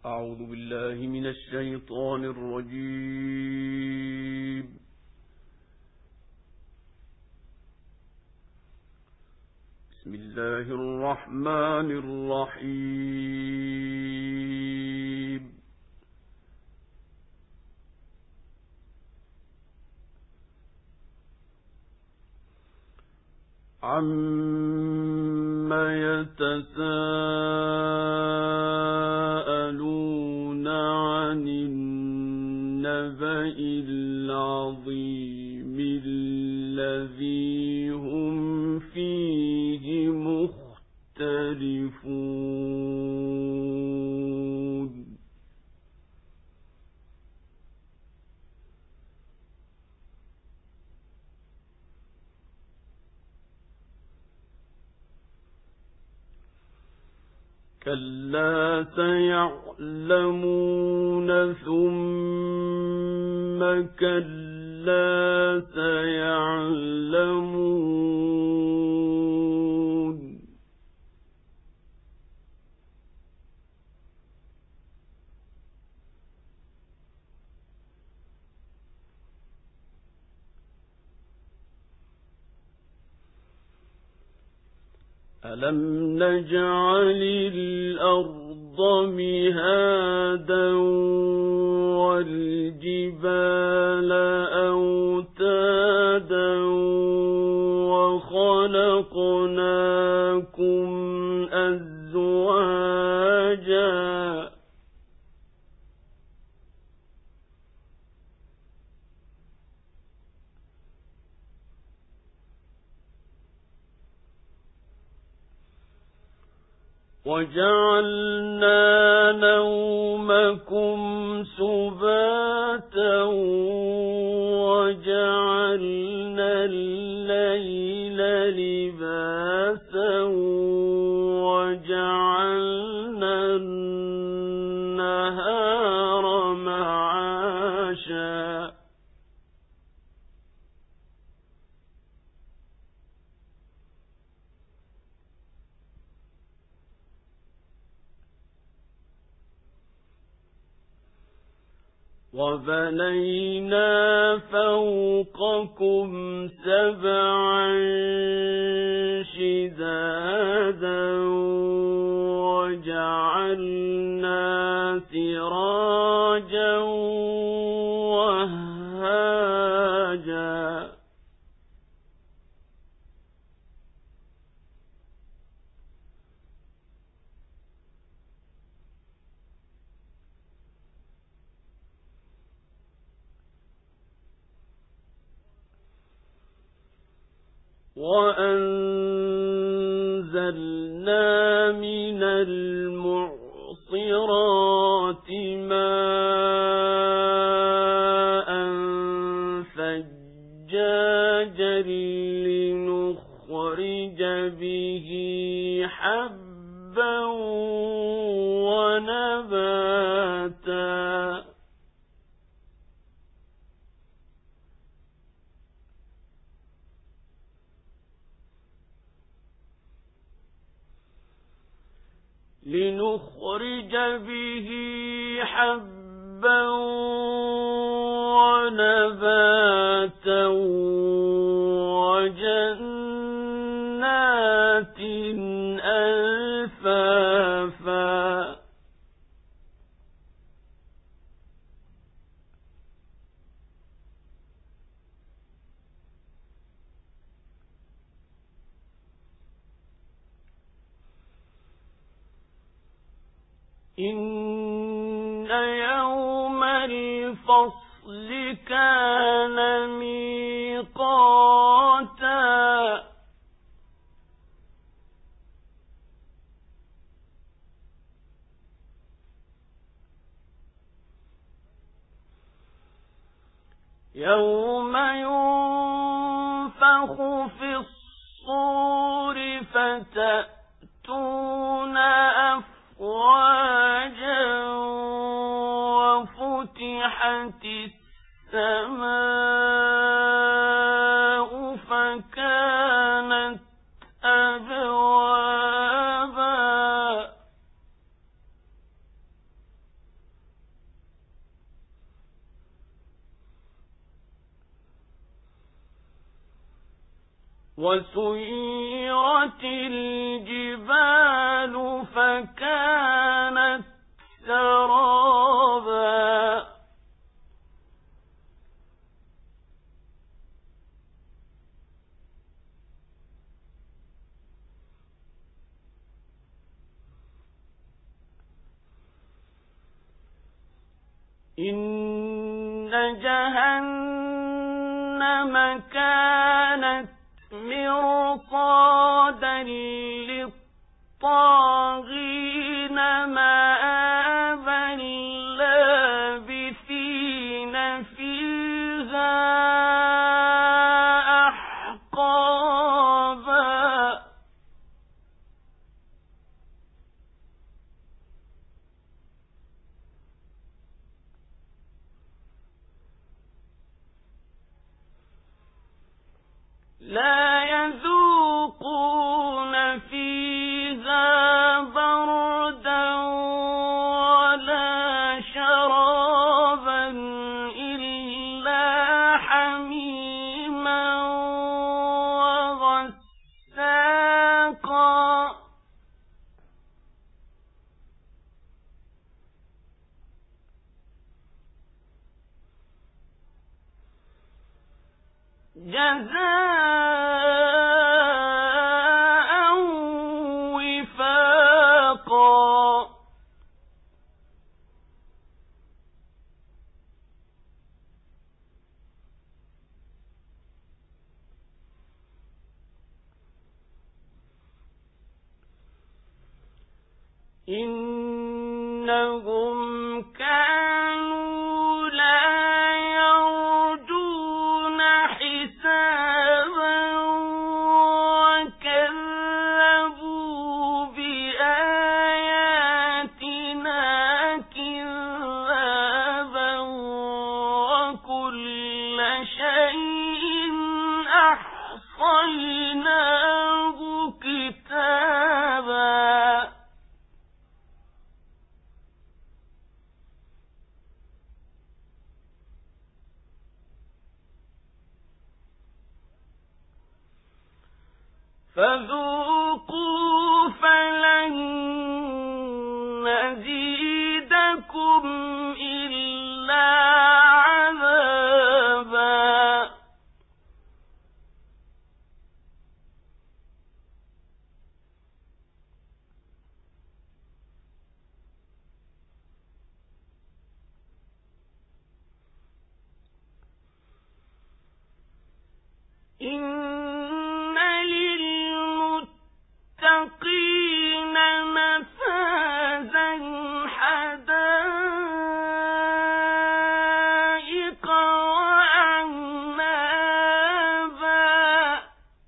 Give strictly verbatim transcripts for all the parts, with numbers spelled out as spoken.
أعوذ بالله من الشيطان الرجيم. بسم الله الرحمن الرحيم. عَمَّ يَتَسَاءَلُونَ عَنِ النَّبَإِ الْعَظِيمِ الَّذِي هُمْ فِيهِ مُخْتَلِفُونَ. كَلَّا سَيَعْلَمُونَ ثُمَّ كَلَّا سَيَعْلَمُونَ أَلَمْ نَجْعَلِ الْأَرْضَ مِهَادًا وَالْجِبَالَ أَوْتَادًا وَخَلَقْنَاكُمْ أَزْوَاجًا وَجَعَلْنَا نَوْمَكُمْ سُبَاتًا وَجَعَلْنَا اللَّيْلَ لِبَاسًا وَجَعَلْنَا النَّهَارَ مَعَاشًا وَبَنَيْنَا فَوْقَكُمْ سَبْعًا شِدَادًا وَجَعَلْنَا سِرَاجًا وَهَّاجًا وَأَنزَلْنَا مِنَ الْمُعْصِرَاتِ مَاءً ثَجَّاجًا لِنُخْرِجَ بِهِ حَبًّا وَنَبَاتًا لنخرج به حبا ونباتا وجنات ألفافا إن يوم الفصل كان ميقاتا يوم ينفخ في الصور فتأتون أفواجا وفتحت السماء فكانت أبوابا وسيرت الجبال فكانت سرابا إن جهنم كانت مرصادا للطاغين مآبا لابثين فيها أحقابا لا يذوقون فيها بردا ولا شرابا إلا حميما وغساقا جزاء وفاقا إنهم كانوا لا يرجون حسابا وكذبوا بآياتنا كذابا وكل شيء أحصيناه كتابا فذوقوا فلن نزيدكم إلا عذابا إن للمتقين مفازا حدائق وأعنابا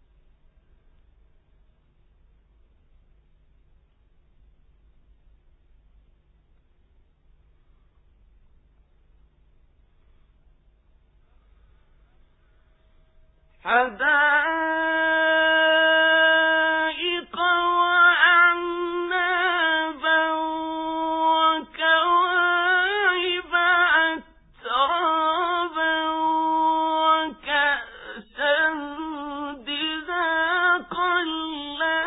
حدائق وأعنابا وكواعب أترابا وكأسا دهاقا لا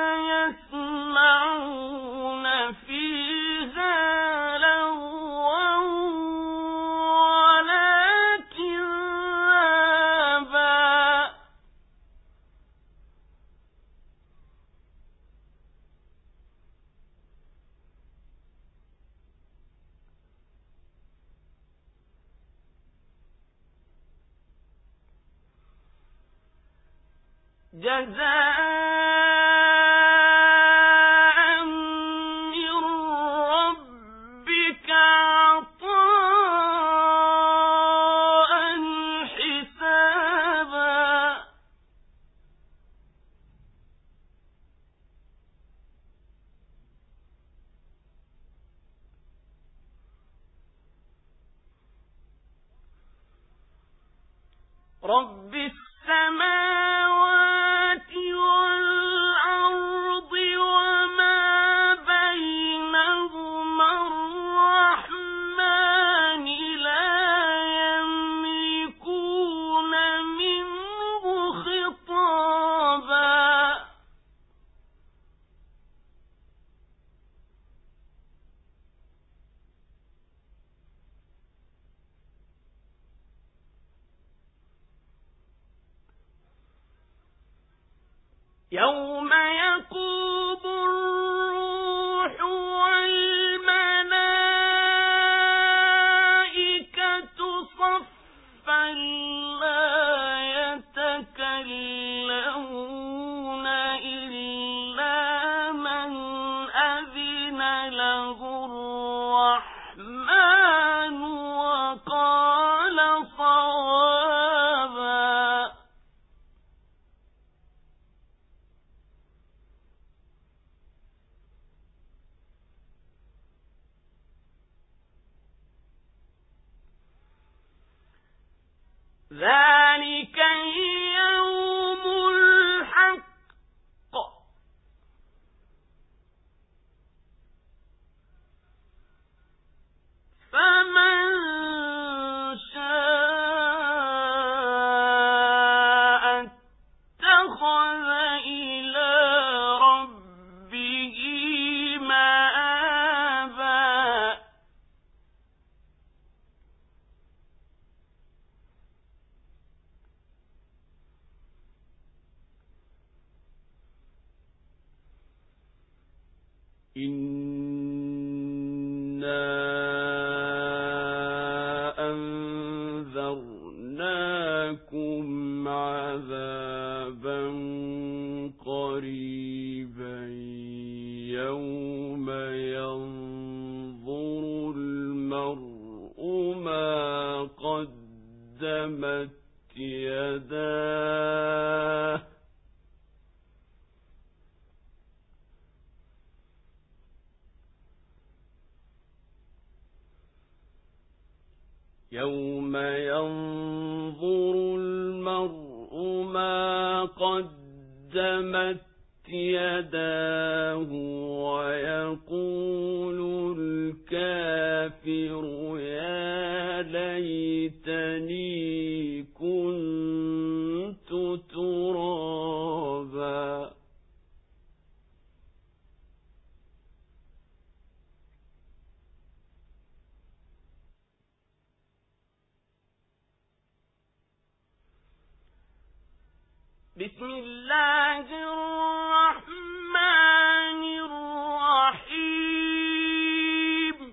يسمعون فيها لغوا ولا كذابا جزاء من ربك عطاء حسابا رب السماوات والأرض وما بينهما الرحمن لا يملكون منه خطابا يوم يقوم الروح والملائكة صفا لا يتكلمون إلا من أذن له الرحمن وقال صوابا. ذلك اليوم الحق فمن شاء اتخذ إلى ربه مآبا. إنا أنذرناكم عذابا قريبا يوم ينظر المرء ما قدمت يداه يوم ينظر المرء ما قدمت يداه ويقول الكافر يا ليتني كنت ترابا. بسم الله الرحمن الرحيم.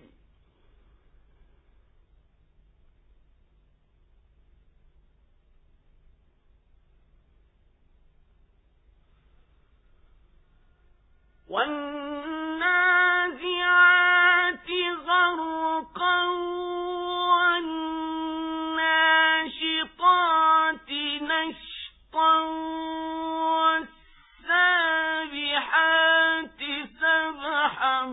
والنازعات غرقا والناشطات نشطا والسابحات سبحا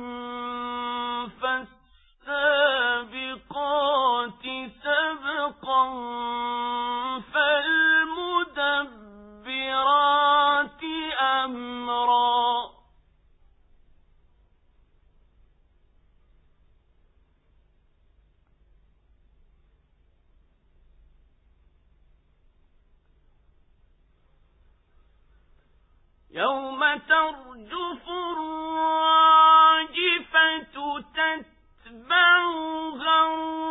فالسابقات سبقا فالمدبرات أمرا. يوم ترجف الراجفة تتبعها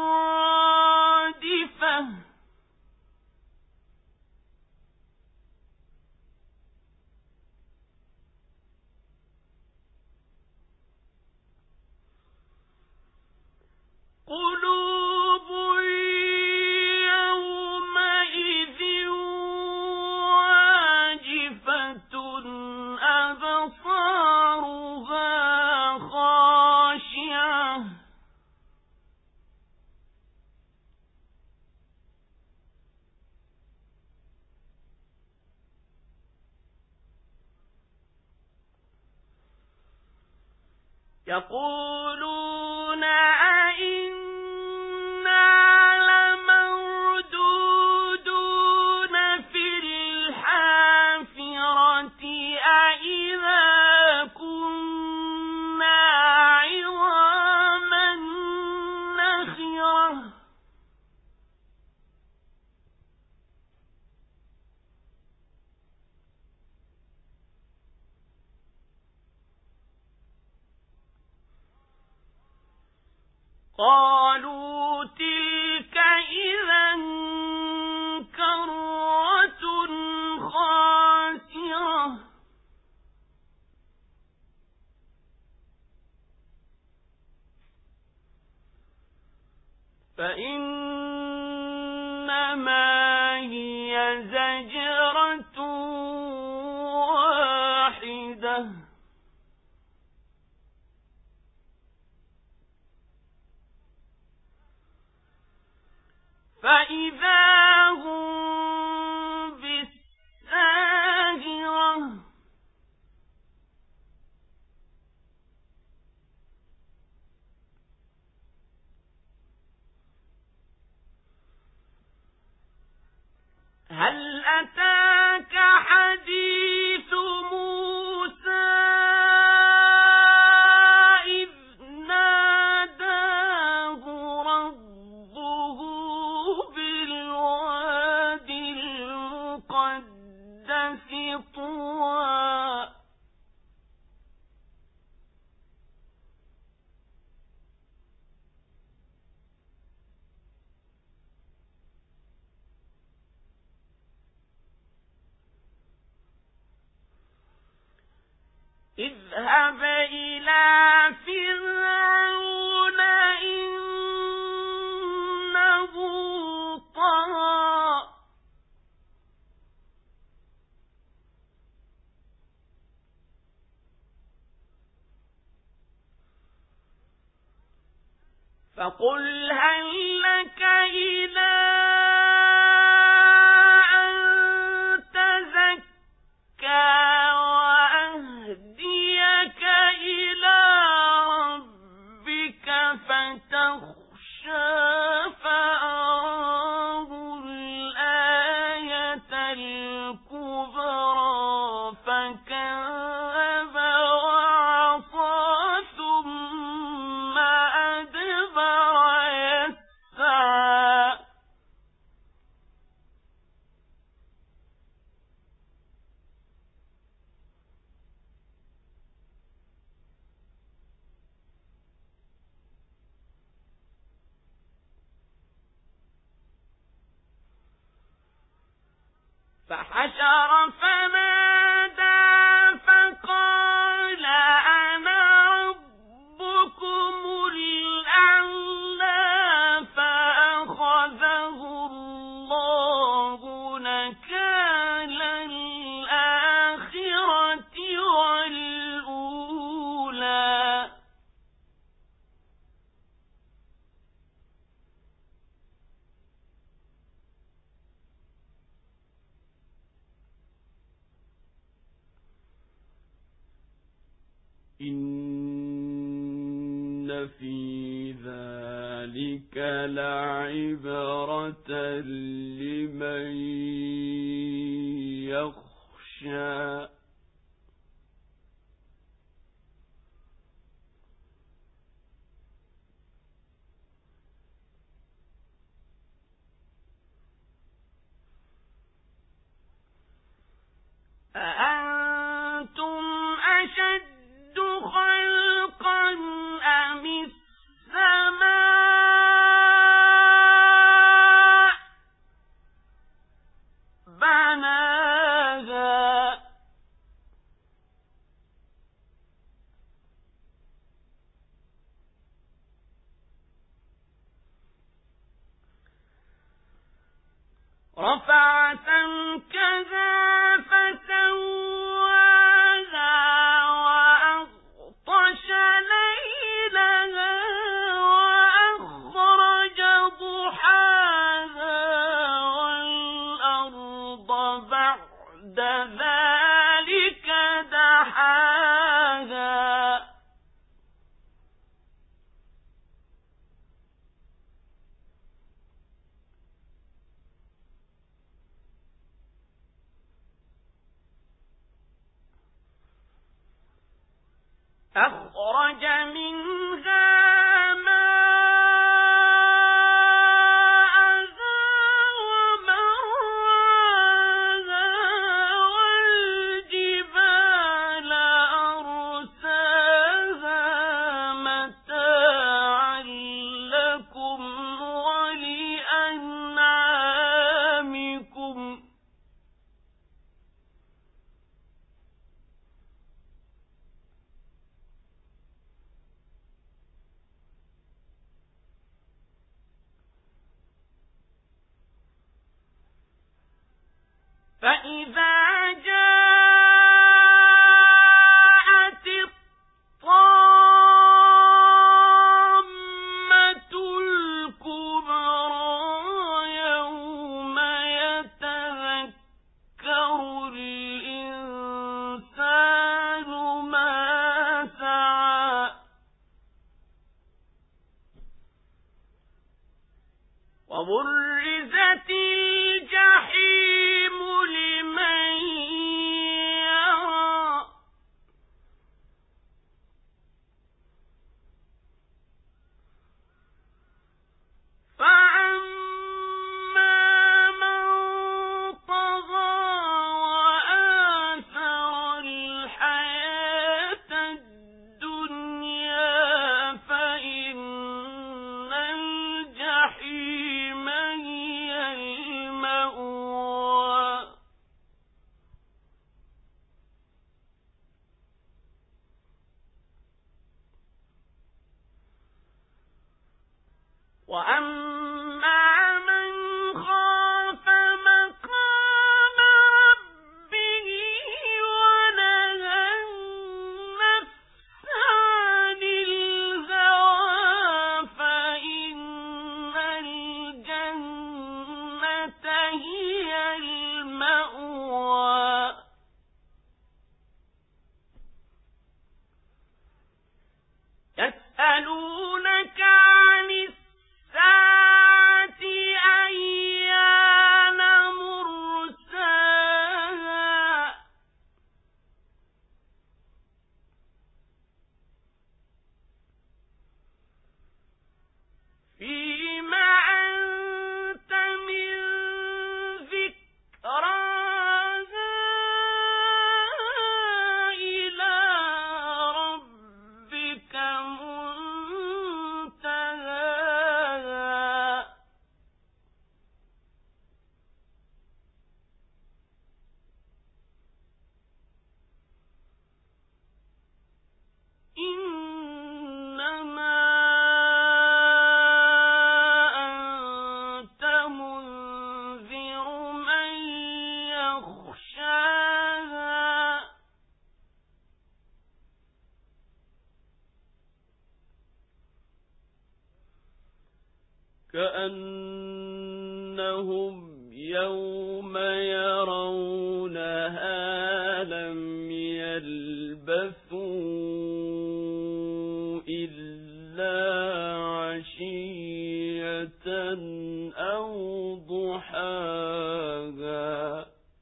الرادفة قلوب يومئذ واجفة أبصارها خاشعة يقولون أئنا لمردودون في الحافرة أئذا كنا عظاما نخرة. قالوا تلك إذا كرة خاسرة فإنما هي زجرة واحدة فإذا هم بالساهرة هل أتاك حديث موسى إذ ناداه ربه بالواد المقدس طوى اذهب إلى فرعون إنه طغى فقل هل لك إلى أن تزكى وأهديك إلى ربك فتخشى فأراه الآية الكبرى فكذب وعصى ثم أدبر يسعى فحشر فنادى فقال أنا ربكم الأعلى فأخذه الله نكال الآخرة والأولى إن في ذلك لعبرة لمن يخشى أأنتم أشد خلقا أم السماء بناها رفع سمكها فسواها وأغطش ليلها وأخرج ضحاها والأرض بعد ذلك دحاها أخرج منها ماءها ومرعاها والجبال أرساها متاعا لكم ولأنعامكم فإذا جاءت الطامة الكبرى يوم يتذكر الإنسان ما سعى وبرزت الجحيم لمن يرى فأما من طغى وآثر الحياة الدنيا فإن الجحيم هي المأوى وأما من خاف مقام ربه ونهى النفس عن الهوى فإن الجنة هي المأوى يسألونك عن الساعة أيان مرساها فيما أنت من ذكراها إلى ربك منتهاها إنما أنت منذر من يخشاها كأنهم يوم يرونها لم يلبثوا إلا عشية أو ضحاها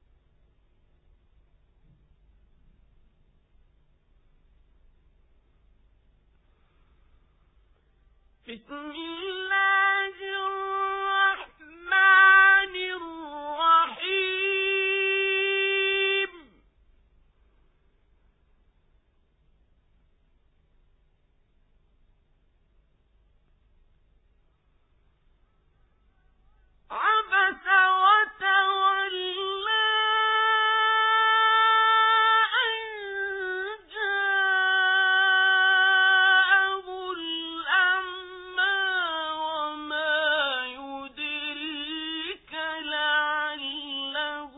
بسم الله الرحمن الرحيم عبس وتولى أن جاءه الأعمى وما يدريك لعله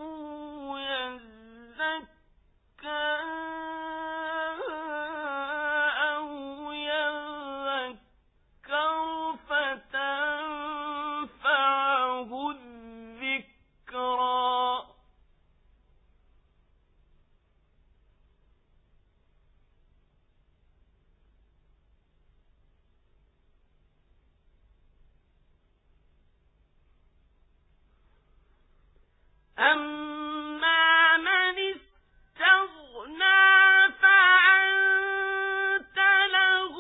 يزكى أو يذكر فتنفعه الذكرى أما من استغنى فأنت له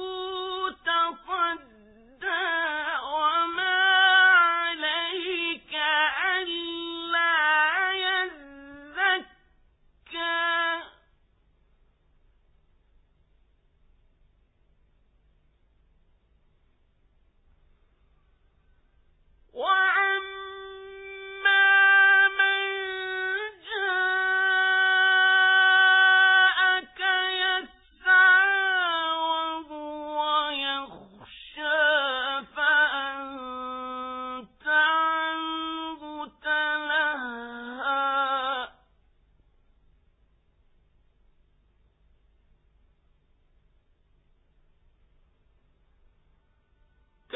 تصدى وما عليك ألا يزكى وأما من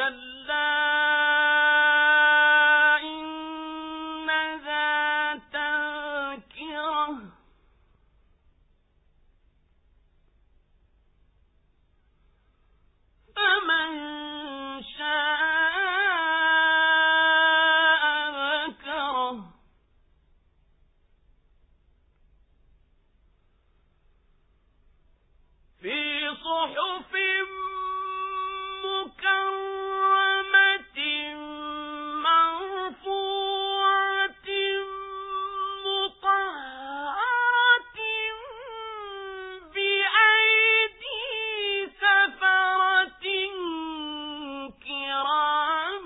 كلا إنها تذكرة فمن شاء ذكره في صحف مكرمة مرفوعة مطهرة بأيدي سفرة كرام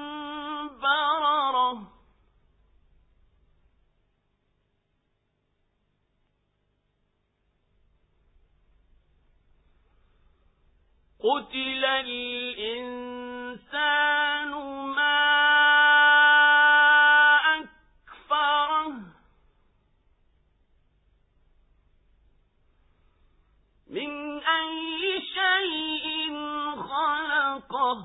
بررة قتل الإنسان ما أكفره من أي شيء خلقه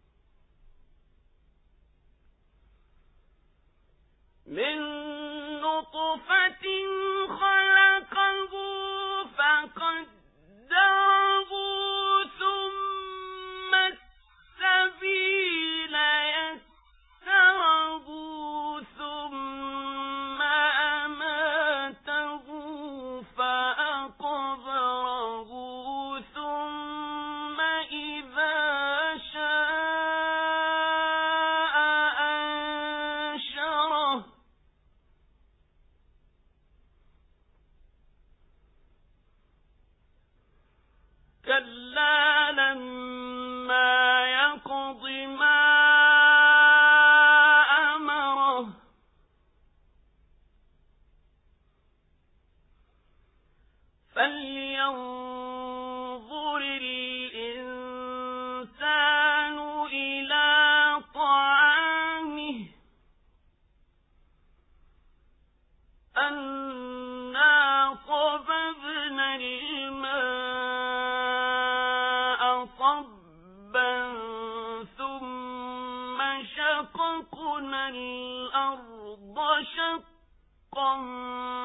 من نطفة خلقه فقدره ثم السبيل يسره ثم أماته فأقبره ثم إذا شاء أنشره كلا لما يقض ما أمره فلينظر الإنسان إلى طعامه أنا صببنا الماء صبا ثم شققنا الأرض شقا